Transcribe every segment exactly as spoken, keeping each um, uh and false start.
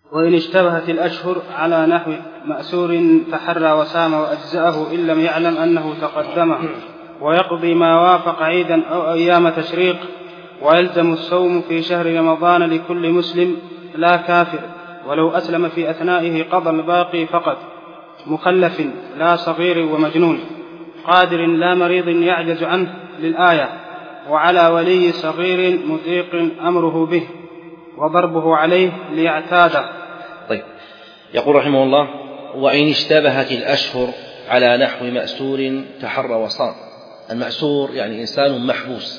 وإن اشتبهت الأشهر على نحو مأسور تحرى وسام وأجزأه إن لم يعلم أنه تقدمه، ويقضي ما وافق عيدا أو أيام تشريق، ويلزم الصوم في شهر رمضان لكل مسلم لا كافر، ولو أسلم في أثنائه قضى الباقي فقط، مخلف لا صغير ومجنون، قادر لا مريض يعجز عنه للآية، وعلى ولي صغير مطيق أمره به وضربه عليه ليعتاده. طيب، يقول رحمه الله: وإن اشتبهت الأشهر على نحو مأسور تحرى وصام. المأسور يعني إنسان محبوس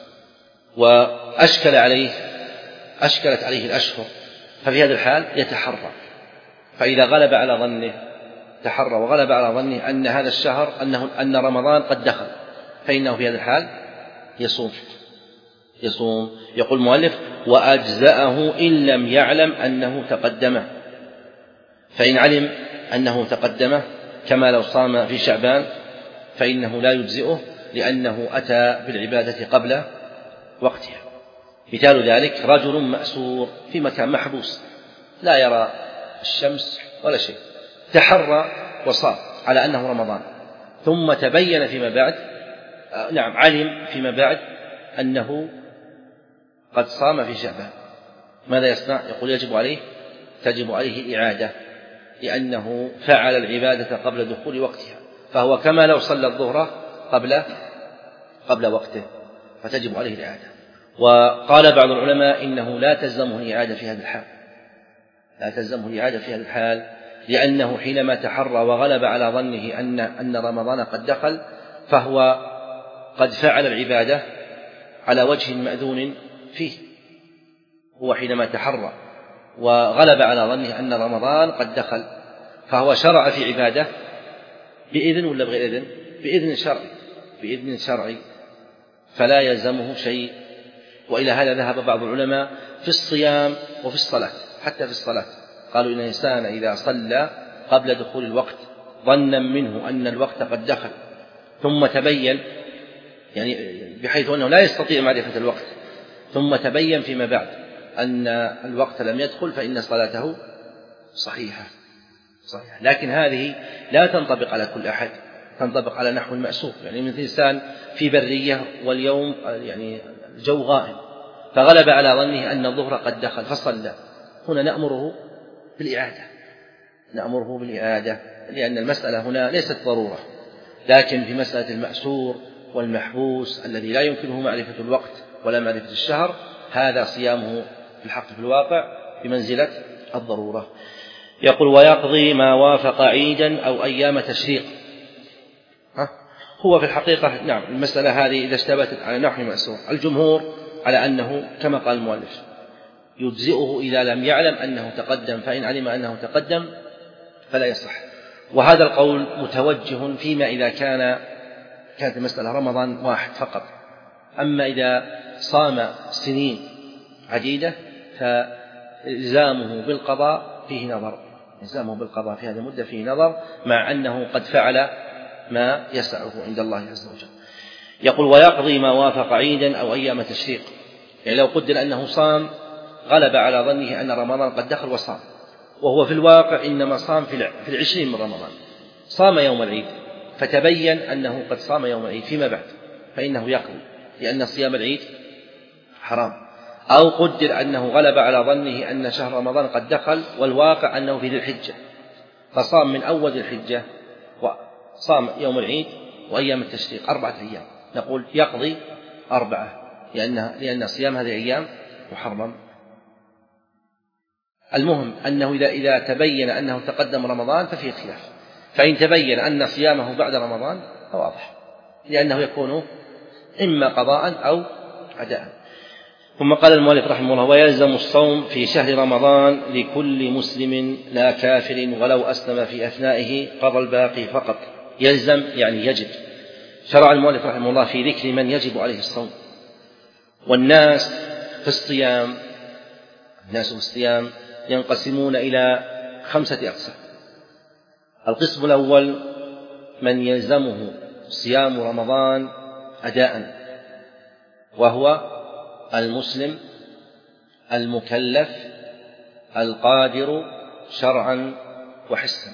وأشكل عليه أشكلت عليه الأشهر، ففي هذا الحال يتحرى، فإذا غلب على ظنه تحرى وغلب على ظنه أن هذا الشهر أنه أن رمضان قد دخل، فإنه في هذا الحال يصوم يصوم يقول المؤلف: وأجزأه إن لم يعلم أنه تقدمه. فإن علم أنه تقدمه كما لو صام في شعبان فإنه لا يجزئه، لأنه أتى بالعبادة قبل وقتها. مثال ذلك: رجل مأسور في مكان محبوس لا يرى الشمس ولا شيء، تحرى وصام على أنه رمضان، ثم تبين فيما بعد نعم علم فيما بعد أنه قد صام في شعبان، ماذا يصنع؟ يقول: يجب عليه تجب عليه الإعادة، لأنه فعل العبادة قبل دخول وقتها، فهو كما لو صلى الظهر قبل قبل وقته، فتجب عليه الإعادة. وقال بعض العلماء إنه لا تلزمه الإعادة في هذا الحال لا تلزمه الإعادة في هذا الحال لأنه حينما تحرى وغلب على ظنه أن أن رمضان قد دخل، فهو قد فعل العبادة على وجه مأذون فيه. هو حينما تحرى وغلب على ظنه أن رمضان قد دخل، فهو شرع في عبادة بإذن ولا بغير إذن؟ بإذن شرعي بإذن شرعي فلا يلزمه شيء. وإلى هذا ذهب بعض العلماء في الصيام وفي الصلاة. حتى في الصلاة قالوا إن الإنسان إذا صلى قبل دخول الوقت ظنا منه أن الوقت قد دخل، ثم تبين يعني بحيث أنه لا يستطيع معرفة الوقت، ثم تبين فيما بعد أن الوقت لم يدخل، فإن صلاته صحيحة صحيحة. لكن هذه لا تنطبق على كل أحد، تنطبق على نحو المأسور. يعني مثل إنسان في برية واليوم يعني الجو غائم، فغلب على ظنه أن الظهر قد دخل فصلى، هنا نأمره بالإعادة نأمره بالإعادة لأن المسألة هنا ليست ضرورة. لكن في مسألة المأسور والمحبوس الذي لا يمكنه معرفة الوقت ولا معرفة الشهر، هذا صيامه في الحق في الواقع بمنزلة الضرورة. يقول: ويقضي ما وافق عيدا أو أيام تشريق. هو في الحقيقة نعم المسألة هذه إذا اشتبهت على نحو مأسور، الجمهور على أنه كما قال المؤلف يجزئه إذا لم يعلم أنه تقدم، فإن علم أنه تقدم فلا يصح. وهذا القول متوجه فيما إذا كان كانت المسألة رمضان واحد فقط. أما إذا صام سنين عديدة فإلزامه بالقضاء فيه نظر إلزامه بالقضاء في هذه المدة فيه نظر، مع أنه قد فعل ما يسعه عند الله عز وجل. يقول: ويقضي ما وافق عيدا أو أيام تشريق. يعني لو قدر أنه صام غلب على ظنه أن رمضان قد دخل وصام، وهو في الواقع إنما صام في العشرين من رمضان، صام يوم العيد فتبين أنه قد صام يوم العيد فيما بعد، فإنه يقضي لأن صيام العيد حرام. أو قدر أنه غلب على ظنه أن شهر رمضان قد دخل والواقع أنه في ذي الحجة، فصام من أول ذي الحجة وصام يوم العيد وأيام التشريق أربعة أيام، نقول يقضي أربعة لأن لأن صيام هذه الأيام محرم. المهم أنه إذا إذا تبين أنه تقدم رمضان ففيه خلاف، فإن تبين أن صيامه بعد رمضان فواضح، لأنه يكون إما قضاء أو أداء. ثم قال المؤلف رحمه الله: ويلزم الصوم في شهر رمضان لكل مسلم لا كافر ولو أسلم في أثنائه قضى الباقي فقط. يلزم يعني يجب. شرع المؤلف رحمه الله في ذكر من يجب عليه الصوم. والناس في الصيام الناس في الصيام ينقسمون إلى خمسة أقسام. القسم الأول من يلزمه صيام رمضان أداء، وهو المسلم المكلف القادر شرعا وحسا.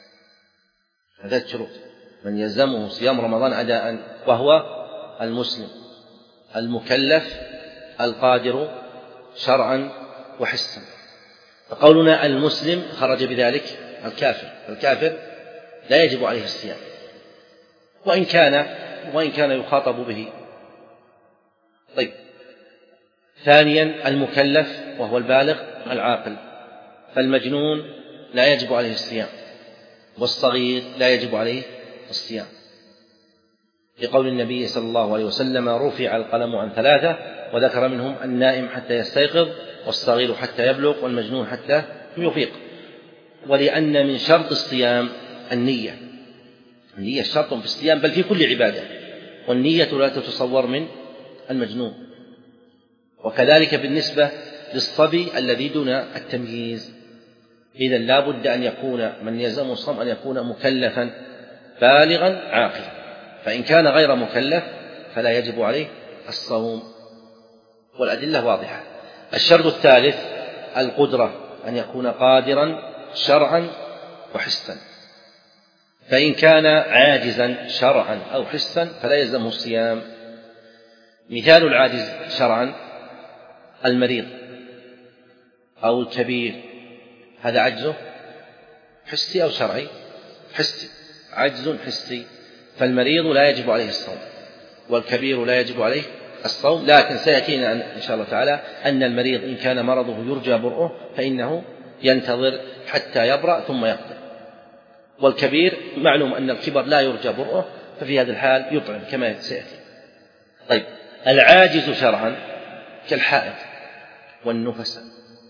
هذا الشروط: من يلزمه صيام رمضان أداء وهو المسلم المكلف القادر شرعا وحسا. فقولنا المسلم خرج بذلك الكافر، الكافر لا يجب عليه الصيام وإن كان وإن كان يخاطب به. طيب، ثانيا المكلف وهو البالغ العاقل، فالمجنون لا يجب عليه الصيام والصغير لا يجب عليه الصيام، لقول النبي صلى الله عليه وسلم: رفع القلم عن ثلاثة، وذكر منهم النائم حتى يستيقظ، والصغير حتى يبلغ، والمجنون حتى يفيق. ولأن من شرط الصيام النية، النية شرط في الصيام بل في كل عبادة، والنية لا تتصور من المجنون. وكذلك بالنسبة للصبي الذي دون التمييز، إذن لا بد أن يكون من يلزمه الصوم أن يكون مكلفا بالغا عاقلا، فإن كان غير مكلف فلا يجب عليه الصوم، والأدلة واضحة. الشرط الثالث القدرة، أن يكون قادرا شرعا وحسا، فإن كان عاجزا شرعا أو حسا فلا يلزمه الصيام. مثال العاجز شرعا المريض أو الكبير، هذا عجزه حسي أو شرعي؟ حسي، عجز حسي، فالمريض لا يجب عليه الصوم والكبير لا يجب عليه الصوم. لكن سيأتينا إن شاء الله تعالى أن المريض إن كان مرضه يرجى برؤه فإنه ينتظر حتى يبرأ ثم يقضي، والكبير معلوم أن الكبر لا يرجى برؤه، ففي هذا الحال يطعم كما سيأتي. طيب، العاجز شرعا كالحائض والنفساء،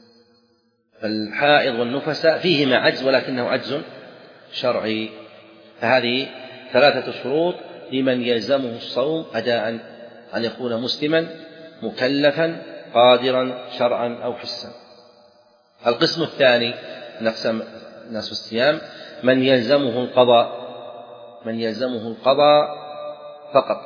فالحائض والنفساء فيهما عجز ولكنه عجز شرعي، فهذه ثلاثة شروط لمن يلزمه الصوم أداء: أن يكون مسلما مكلفا قادرا شرعا أو حسا. القسم الثاني من أقسام الناس الصيام من يلزمه القضاء، من يلزمه القضاء فقط،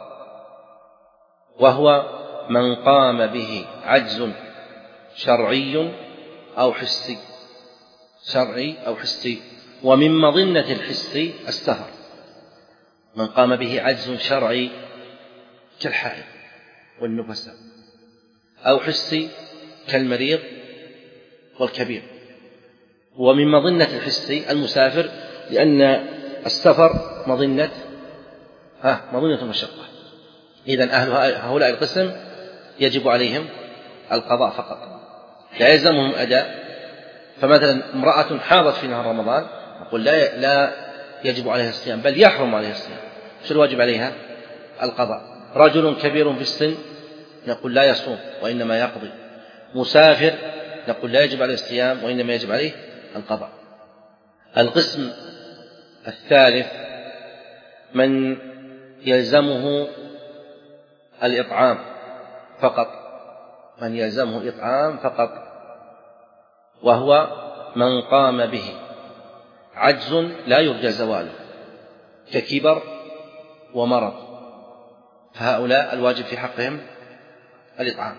وهو من قام به عجز شرعي أو حسي، شرعي أو حسي. ومن مظنة الحس السهر، من قام به عجز شرعي كالحائض والنفساء، أو حسي كالمريض والكبير. ومن مظنة الحس المسافر، لأن السفر مظنة ها مظنة المشقة، إذن أهل هؤلاء القسم يجب عليهم القضاء فقط، لا يلزمهم أداء. فمثلا امرأة حاضت في نهار رمضان نقول لا لا يجب عليها الصيام بل يحرم عليها الصيام، شو الواجب عليها؟ القضاء. رجل كبير في السن نقول لا يصوم وإنما يقضي. مسافر نقول لا يجب عليه الصيام وإنما يجب عليه القضاء. القسم الثالث من يلزمه الإطعام فقط، من يلزمه الإطعام فقط، وهو من قام به عجز لا يرجى زواله ككبر ومرض، فهؤلاء الواجب في حقهم الإطعام.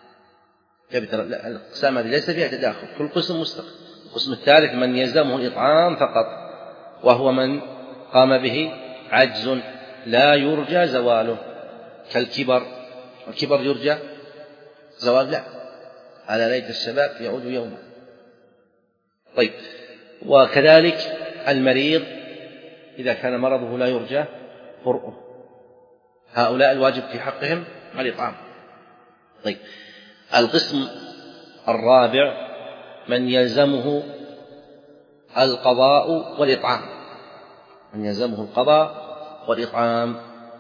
الأقسام هذه ليس فيها تداخل، كل قسم مستقل. القسم الثالث من يلزمه الإطعام فقط، وهو من قام به عجز لا يرجى زواله كالكبر. الكبر يرجى زوال؟ لا، على ليت الشباب يعود يوما. طيب، وكذلك المريض إذا كان مرضه لا يرجى برؤه، هؤلاء الواجب في حقهم الإطعام. طيب، القسم الرابع من يلزمه القضاء والإطعام، من يلزمه القضاء والإطعام،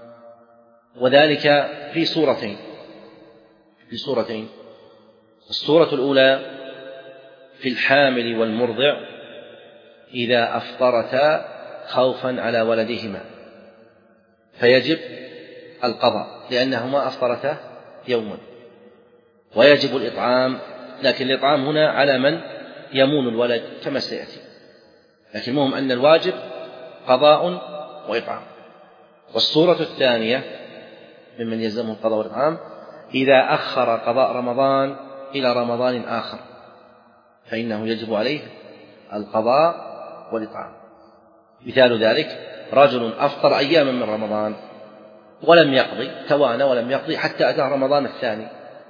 وذلك في صورتين في صورتين الصورة الأولى في الحامل والمرضع إذا أفطرتا خوفا على ولدهما فيجب القضاء لأنهما أفطرتا يوما، ويجب الإطعام، لكن الإطعام هنا على من يمون الولد كما سيأتي، لكن المهم أن الواجب قضاء وإطعام. والصورة الثانية ممن يلزمه القضاء والإطعام إذا أخر قضاء رمضان إلى رمضان آخر فإنه يجب عليه القضاء والإطعام. مثال ذلك رجل أفطر أياما من رمضان ولم يقضي، توانى ولم يقضي حتى أتى رمضان الثاني،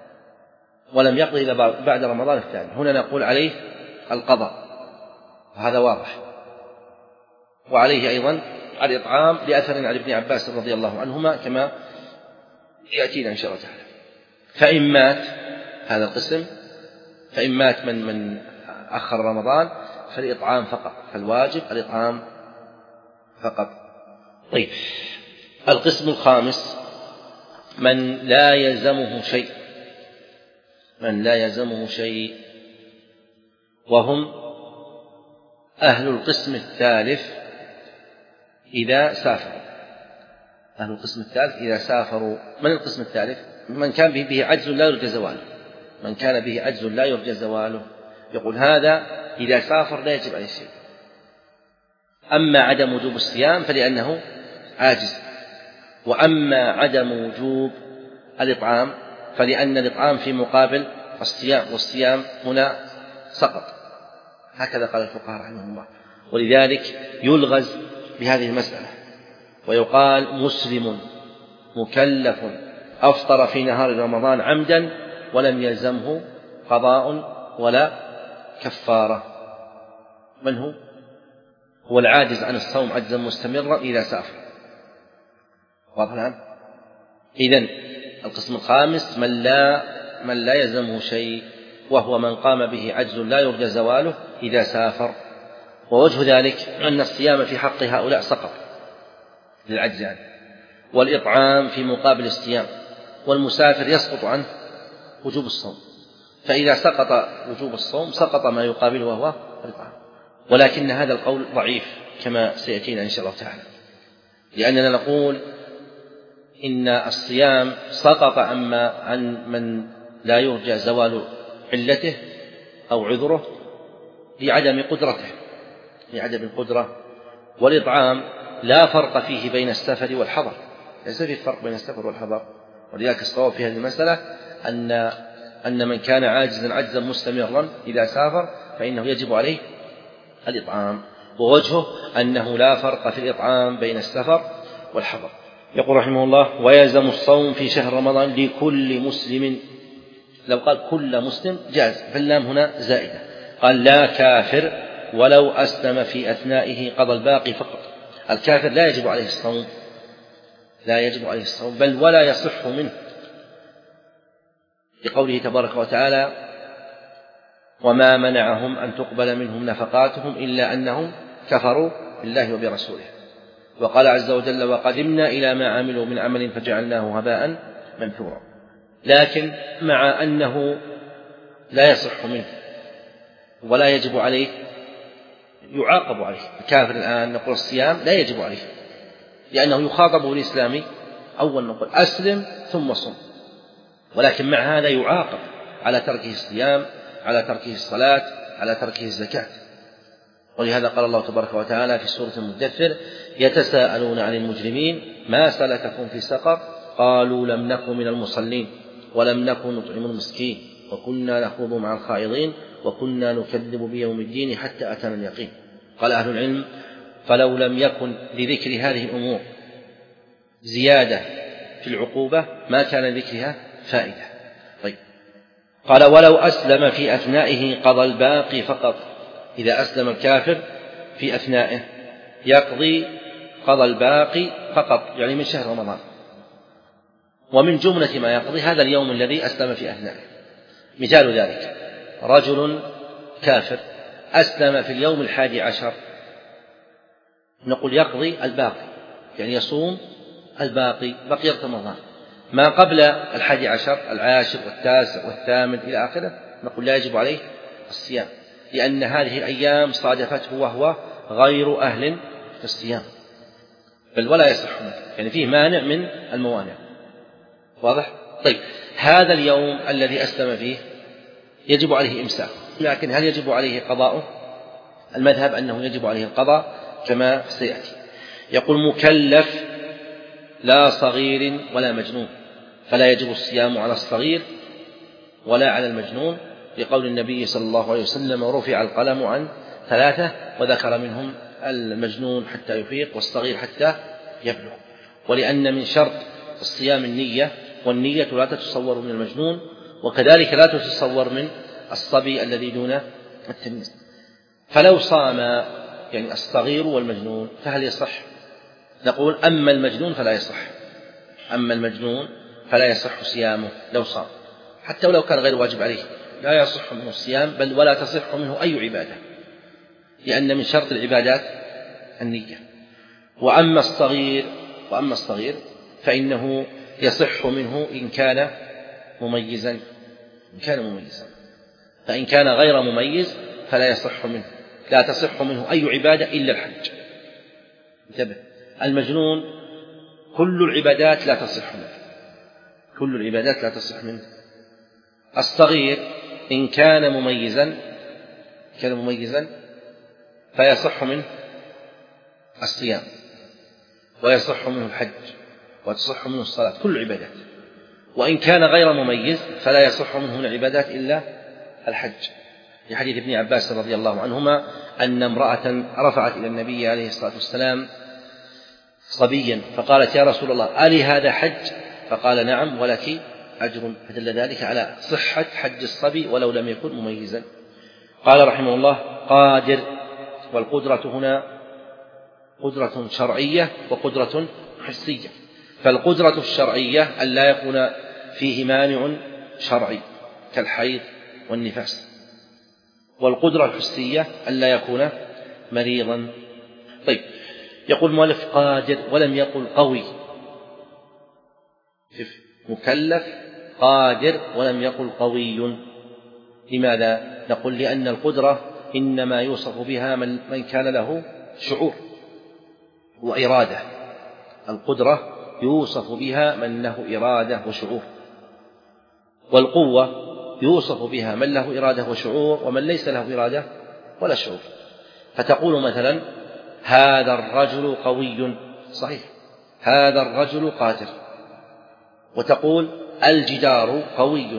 ولم يقضي إلا بعد رمضان الثاني، هنا نقول عليه القضاء، وهذا واضح. وعليه أيضا الإطعام لأثر عن ابن عباس رضي الله عنهما كما يأتينا إن شاء الله تعالى. فإن مات هذا القسم، فإن مات من من أخر رمضان فالإطعام فقط، فالواجب الإطعام فقط. طيب، القسم الخامس من لا يلزمه شيء، من لا يلزمه شيء وهم أهل القسم الثالث إذا سافروا. أهل القسم الثالث إذا سافروا. من القسم الثالث؟ من كان به, به عجز لا يرجى زواله، من كان به عجز لا يرجى زواله يقول هذا إذا سافر لا يجب عليه شيء. أما عدم وجوب الصيام فلأنه عاجز، وأما عدم وجوب الإطعام فلأن الإطعام في مقابل الصيام، والصيام هنا سقط. هكذا قال الفقهاء رحمهم الله. ولذلك يلغز بهذه المسألة ويقال مسلم مكلف أفطر في نهار رمضان عمدا ولم يلزمه قضاء ولا كفارة. من هو؟ هو العاجز عن الصوم عجزا مستمرا إذا سافر. واضح الآن؟ إذن القسم الخامس من لا من لا يلزمه شيء، وهو من قام به عجز لا يرجى زواله إذا سافر. ووجه ذلك أن الصيام في حق هؤلاء سقط للعجز عنه، والإطعام في مقابل الصيام، والمسافر يسقط عنه وجوب الصوم، فإذا سقط وجوب الصوم سقط ما يقابله وهو الإطعام. ولكن هذا القول ضعيف كما سيأتينا إن شاء الله تعالى، لأننا نقول إن الصيام سقط أما عن من لا يرجى زوال علته أو عذره لعدم قدرته، لعدم القدرة. والإطعام لا فرق فيه بين السفر والحضر، ليس فيه فرق بين السفر والحضر. ولذلك الصواب في هذه المسألة أن أن من كان عاجزا عجزا مستمرا إذا سافر فإنه يجب عليه الإطعام، ووجهه أنه لا فرق في الإطعام بين السفر والحضر. يقول رحمه الله ويلزم الصوم في شهر رمضان لكل مسلم. لو قال كل مسلم جاز، فاللام هنا زائدة. قال لا كافر ولو أسلم في أثنائه قضى الباقي فقط. الكافر لا يجب عليه الصوم، لا يجب عليه الصوم بل ولا يصح منه، لقوله تبارك وتعالى وما منعهم أن تقبل منهم نفقاتهم إلا أنهم كفروا بالله وبرسوله. وقال عز وجل وقدمنا إلى ما عملوا من عمل فجعلناه هباء منثورا. لكن مع أنه لا يصح منه ولا يجب عليه يعاقب عليه. الكافر الآن نقول الصيام لا يجب عليه لأنه يخاطب بالإسلام، أول نقول أسلم ثم صم، ولكن مع هذا يعاقب على تركه الصيام، على تركه الصلاة، على تركه الزكاة. ولهذا قال الله تبارك وتعالى في سورة المدثر يتساءلون عن المجرمين ما سلككم في سقر قالوا لم نكن من المصلين ولم نكن نطعم المسكين وكنا نخوض مع الخائضين وكنا نكذب بيوم الدين حتى أتانا اليقين. قال أهل العلم فلو لم يكن لذكر هذه الأمور زيادة في العقوبة ما كان لذكرها فائدة. طيب، قال ولو أسلم في أثنائه قضى الباقي فقط. إذا أسلم الكافر في أثنائه يقضي قضى الباقي فقط، يعني من شهر رمضان. ومن جملة ما يقضي هذا اليوم الذي أسلم في أثنائه. مثال ذلك رجل كافر أسلم في اليوم الحادي عشر، نقول يقضي الباقي، يعني يصوم الباقي بقية رمضان. ما قبل الحادي عشر العاشر والتاسع والثامن إلى آخره نقول لا يجب عليه الصيام، لأن هذه الأيام صادفته وهو غير أهل الصيام، بل ولا يصح منه، يعني فيه مانع من الموانع. واضح؟ طيب، هذا اليوم الذي أسلم فيه يجب عليه إمساك، لكن هل يجب عليه قضاؤه؟ المذهب أنه يجب عليه القضاء كما سيأتي. يقول مكلف لا صغير ولا مجنون، فلا يجب الصيام على الصغير ولا على المجنون لقول النبي صلى الله عليه وسلم ورفع القلم عن ثلاثة، وذكر منهم المجنون حتى يفيق والصغير حتى يبلغ. ولأن من شرط الصيام النية، والنية لا تتصور من المجنون، وكذلك لا تتصور من الصبي الذي دون التمييز. فلو صام يعني الصغير والمجنون فهل يصح؟ نقول أما المجنون فلا يصح، أما المجنون فلا يصح صيامه لو صام، حتى ولو كان غير واجب عليه لا يصح منه الصيام، بل ولا تصح منه أي عبادة، لأن من شرط العبادات النية. وأما الصغير وأما الصغير فإنه يصح منه إن كان مميزا إن كان مميزا فإن كان غير مميز فلا يصح منه، لا تصح منه أي عبادة إلا الحج. انتبه، المجنون كل العبادات لا تصح منه، كل العبادات لا تصح منه. الصغير إن كان مميزا كان مميزا فيصح منه الصيام، ويصح منه الحج، وتصح منه الصلاة، كل العبادات. وإن كان غير مميز فلا يصح منه العبادات إلا الحج، في حديث ابن عباس رضي الله عنهما أن امرأة رفعت إلى النبي عليه الصلاة والسلام صبيا فقالت: يا رسول الله، ألي هذا حج؟ فقال: نعم ولك أجر. فدل ذلك على صحة حج الصبي ولو لم يكن مميزا. قال رحمه الله: قادر. والقدرة هنا قدرة شرعية وقدرة حسية. فالقدرة الشرعية أن لا يكون فيه مانع شرعي كالحيض والنفاس، والقدرة الحسية أن لا يكون مريضا. طيب، يقول المؤلف قادر ولم يقل قوي، مكلف قادر ولم يقل قوي. لماذا؟ نقول لأن القدرة إنما يوصف بها من كان له شعور وإرادة. القدرة يوصف بها من له إرادة وشعور، والقوة يوصف بها من له إرادة وشعور ومن ليس له إرادة ولا شعور. فتقول مثلا: هذا الرجل قوي، صحيح، هذا الرجل قادر. وتقول: الجدار قوي،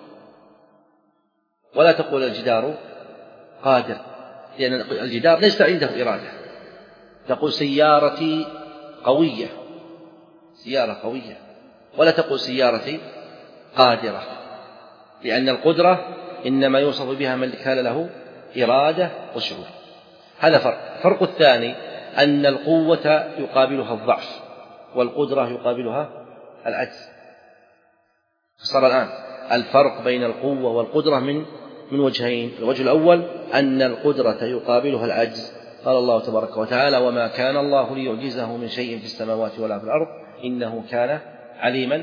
ولا تقول الجدار قادر، لأن الجدار ليس عنده إرادة. تقول: سيارتي قوية، سيارة قوية، ولا تقول سيارتي قادرة، لأن القدرة إنما يوصف بها من كان له إرادة وشعور. هذا فرق. الفرق الثاني أن القوة يقابلها الضعف، والقدرة يقابلها العجز. صار الآن الفرق بين القوة والقدرة من من وجهين. الوجه الأول أن القدرة يقابلها العجز. قال الله تبارك وتعالى: وما كان الله ليعجزه من شيء في السماوات ولا في الأرض إنه كان عليما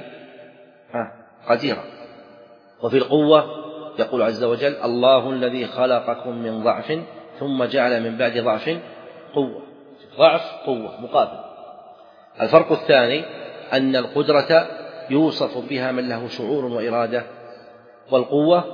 قديرا. وفي القوة يقول عز وجل: الله الذي خلقكم من ضعف ثم جعل من بعد ضعف قوة. ضعف قوة مقابل. الفرق الثاني أن القدرة يوصف بها من له شعور وإرادة، والقوة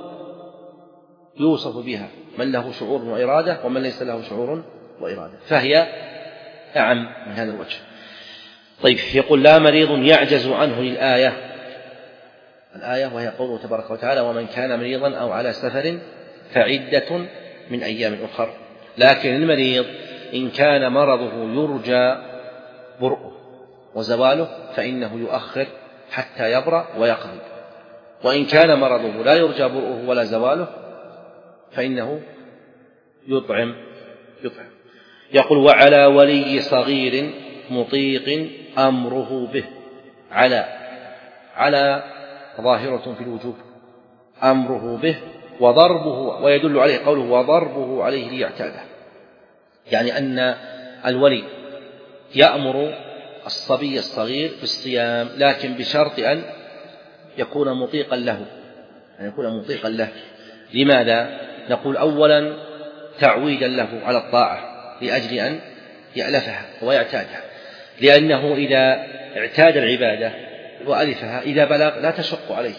يوصف بها من له شعور وإرادة ومن ليس له شعور وإرادة، فهي أعم من هذا الوجه. طيب، يقول: لا مريض يعجز عنه للآية، الآية وهي قوله تبارك وتعالى: ومن كان مريضا أو على سفر فعدة من أيام أخر. لكن المريض إن كان مرضه يرجى برؤه وزواله فإنه يؤخر حتى يبرأ ويقضي، وإن كان مرضه لا يرجى برؤه ولا زواله فإنه يطعم يطعم يقول: وعلى ولي صغير مطيق أمره به. على على ظاهرة في الوجوب، أمره به وضربه، ويدل عليه قوله: وضربه عليه ليعتاده، يعني أن الولي يأمر الصبي الصغير بالصيام، لكن بشرط أن يكون مطيقا له، أن يكون مطيقا له. لماذا؟ نقول: أولا تعويدا له على الطاعة لأجل أن يألفها ويعتادها، لأنه إذا اعتاد العبادة وألفها إذا بلغ لا تشق عليه،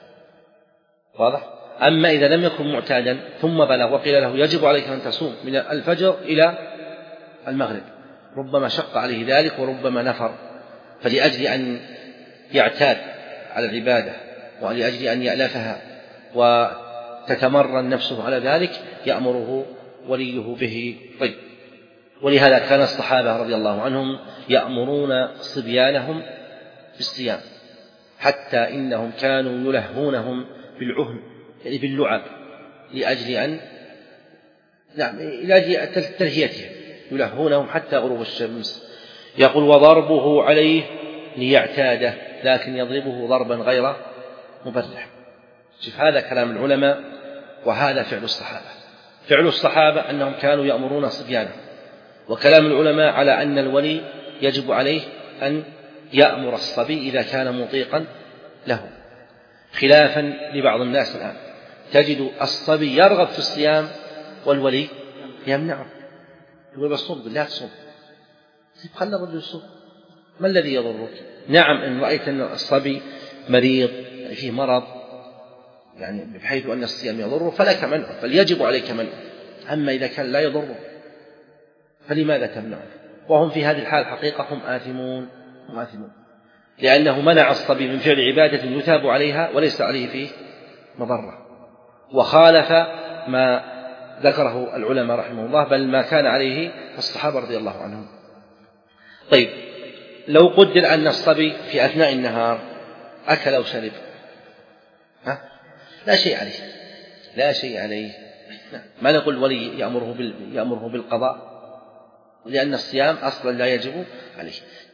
واضح؟ أما إذا لم يكن معتادا ثم بلغ وقيل له يجب عليك أن تصوم من الفجر إلى المغرب، ربما شق عليه ذلك وربما نفر. فلأجل أن يعتاد على العبادة ولأجل أن يألفها تتمرن نفسه على ذلك يأمره وليه به. طيب، ولهذا كان الصحابة رضي الله عنهم يأمرون صبيانهم بالصيام، حتى إنهم كانوا يلهونهم بالعهن، يعني باللعب، لأجل أن نعم لأجل تلهيتهم، يلهونهم حتى غروب الشمس. يقول: وضربه عليه ليعتاده، لكن يضربه ضربا غير مبرح. شوف، هذا كلام العلماء وهذا فعل الصحابة. فعل الصحابة أنهم كانوا يأمرون صبيانهم، وكلام العلماء على أن الولي يجب عليه أن يأمر الصبي إذا كان مطيقا له، خلافا لبعض الناس الآن تجد الصبي يرغب في الصيام والولي يمنعه، يقول: بس صوم، لا تصوم، خلى الرجل يصوم، ما الذي يضرك؟ نعم، إن رأيت أن الصبي مريض، يعني فيه مرض، يعني بحيث أن الصيام يضره، فلك منعه، فليجب عليك منعه. أما إذا كان لا يضره فلماذا تمنعه؟ وهم في هذه الحال حقيقة هم آثمون، هم آثمون، لأنه منع الصبي من فعل عبادة يثاب عليها وليس عليه فيه مضرة، وخالف ما ذكره العلماء رحمه الله، بل ما كان عليه الصحابة رضي الله عنهم. طيب، لو قدر أن الصبي في أثناء النهار أكل أو شرب، ها؟ لا شيء عليه، لا شيء عليه، ما نقول ولي يأمره, يأمره بالقضاء، لأن الصيام أصلا لا يجب عليه.